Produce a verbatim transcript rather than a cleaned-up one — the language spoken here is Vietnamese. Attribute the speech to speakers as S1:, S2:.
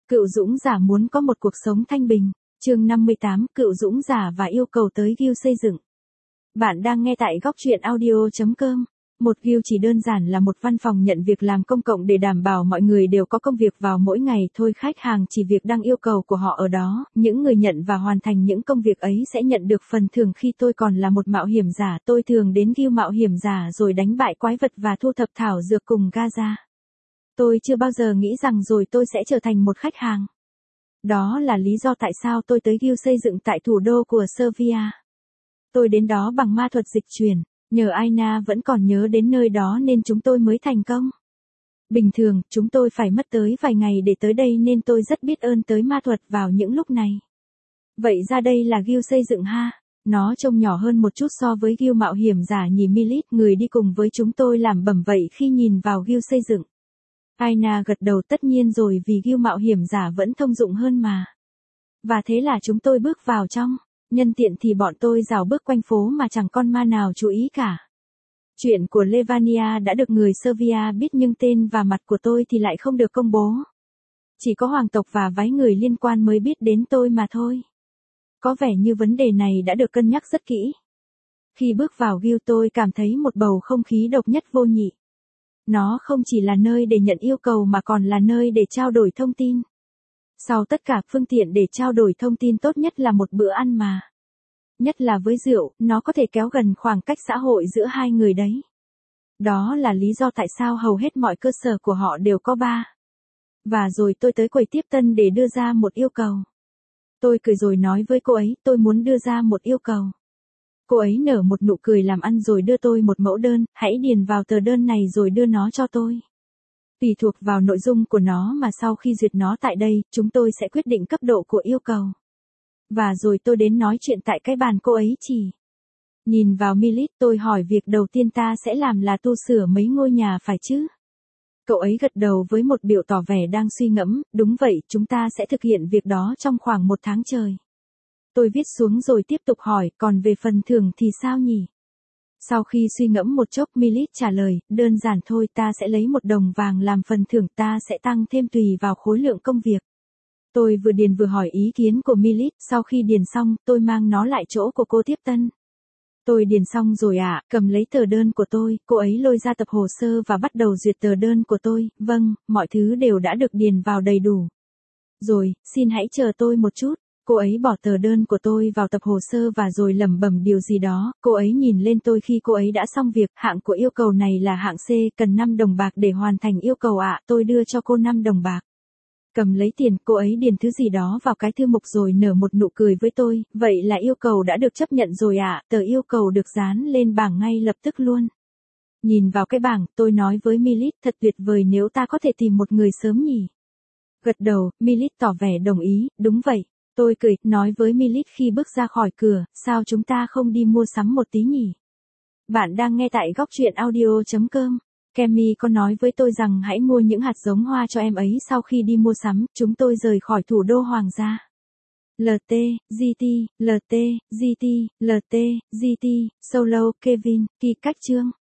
S1: Cựu dũng giả muốn có một cuộc sống thanh bình. Chương năm mươi tám, cựu dũng giả và yêu cầu tới guild xây dựng. Bạn đang nghe tại góc truyện audio chấm com. Một guild chỉ đơn giản là một văn phòng nhận việc làm công cộng để đảm bảo mọi người đều có công việc vào mỗi ngày thôi. Khách hàng chỉ việc đăng yêu cầu của họ ở đó, những người nhận và hoàn thành những công việc ấy sẽ nhận được phần thưởng. Khi tôi còn là một mạo hiểm giả, tôi thường đến guild mạo hiểm giả rồi đánh bại quái vật và thu thập thảo dược cùng Gaza. Tôi chưa bao giờ nghĩ rằng rồi tôi sẽ trở thành một khách hàng. Đó là lý do tại sao tôi tới guild xây dựng tại thủ đô của Serbia. Tôi đến đó bằng ma thuật dịch chuyển, nhờ Aina vẫn còn nhớ đến nơi đó nên chúng tôi mới thành công. Bình thường, chúng tôi phải mất tới vài ngày để tới đây nên tôi rất biết ơn tới ma thuật vào những lúc này. Vậy ra đây là guild xây dựng ha. Nó trông nhỏ hơn một chút so với guild mạo hiểm giả nhỉ. Milith, người đi cùng với chúng tôi, làm bẩm vậy khi nhìn vào guild xây dựng. Aina gật đầu, tất nhiên rồi, vì guild mạo hiểm giả vẫn thông dụng hơn mà. Và thế là chúng tôi bước vào trong. Nhân tiện thì bọn tôi rảo bước quanh phố mà chẳng con ma nào chú ý cả. Chuyện của Levania đã được người Serbia biết nhưng tên và mặt của tôi thì lại không được công bố. Chỉ có hoàng tộc và vài người liên quan mới biết đến tôi mà thôi. Có vẻ như vấn đề này đã được cân nhắc rất kỹ. Khi bước vào guild tôi cảm thấy một bầu không khí độc nhất vô nhị. Nó không chỉ là nơi để nhận yêu cầu mà còn là nơi để trao đổi thông tin. Sau tất cả, phương tiện để trao đổi thông tin tốt nhất là một bữa ăn mà. Nhất là với rượu, nó có thể kéo gần khoảng cách xã hội giữa hai người đấy. Đó là lý do tại sao hầu hết mọi cơ sở của họ đều có bar. Và rồi tôi tới quầy tiếp tân để đưa ra một yêu cầu. Tôi cười rồi nói với cô ấy, tôi muốn đưa ra một yêu cầu. Cô ấy nở một nụ cười làm ăn rồi đưa tôi một mẫu đơn, hãy điền vào tờ đơn này rồi đưa nó cho tôi. Tùy thuộc vào nội dung của nó mà sau khi duyệt nó tại đây, chúng tôi sẽ quyết định cấp độ của yêu cầu. Và rồi tôi đến nói chuyện tại cái bàn cô ấy chỉ. Nhìn vào Milith, tôi hỏi việc đầu tiên ta sẽ làm là tu sửa mấy ngôi nhà phải chứ? Cậu ấy gật đầu với một biểu tỏ vẻ đang suy ngẫm, đúng vậy, chúng ta sẽ thực hiện việc đó trong khoảng một tháng trời. Tôi viết xuống rồi tiếp tục hỏi, còn về phần thưởng thì sao nhỉ? Sau khi suy ngẫm một chốc, Milith trả lời, đơn giản thôi, ta sẽ lấy một đồng vàng làm phần thưởng, ta sẽ tăng thêm tùy vào khối lượng công việc. Tôi vừa điền vừa hỏi ý kiến của Milith, sau khi điền xong, tôi mang nó lại chỗ của cô tiếp tân. Tôi điền xong rồi ạ, à, cầm lấy tờ đơn của tôi, cô ấy lôi ra tập hồ sơ và bắt đầu duyệt tờ đơn của tôi, vâng, mọi thứ đều đã được điền vào đầy đủ. Rồi, xin hãy chờ tôi một chút. Cô ấy bỏ tờ đơn của tôi vào tập hồ sơ và rồi lẩm bẩm điều gì đó. Cô ấy nhìn lên tôi khi cô ấy đã xong việc. Hạng của yêu cầu này là hạng C, cần năm đồng bạc để hoàn thành yêu cầu ạ. À, tôi đưa cho cô năm đồng bạc. Cầm lấy tiền, cô ấy điền thứ gì đó vào cái thư mục rồi nở một nụ cười với tôi. Vậy là yêu cầu đã được chấp nhận rồi ạ. À, tờ yêu cầu được dán lên bảng ngay lập tức luôn. Nhìn vào cái bảng, tôi nói với Milith, thật tuyệt vời nếu ta có thể tìm một người sớm nhỉ. Gật đầu, Milith tỏ vẻ đồng ý, đúng vậy. Tôi cười, nói với Milith khi bước ra khỏi cửa, sao chúng ta không đi mua sắm một tí nhỉ? Bạn đang nghe tại góc truyện audio chấm com. Kemi có nói với tôi rằng hãy mua những hạt giống hoa cho em ấy sau khi đi mua sắm, chúng tôi rời khỏi thủ đô hoàng gia. lờ tê, giê tê, lờ tê, giê tê, lờ tê, giê tê, Solo, Kevin, Kỳ cách chương.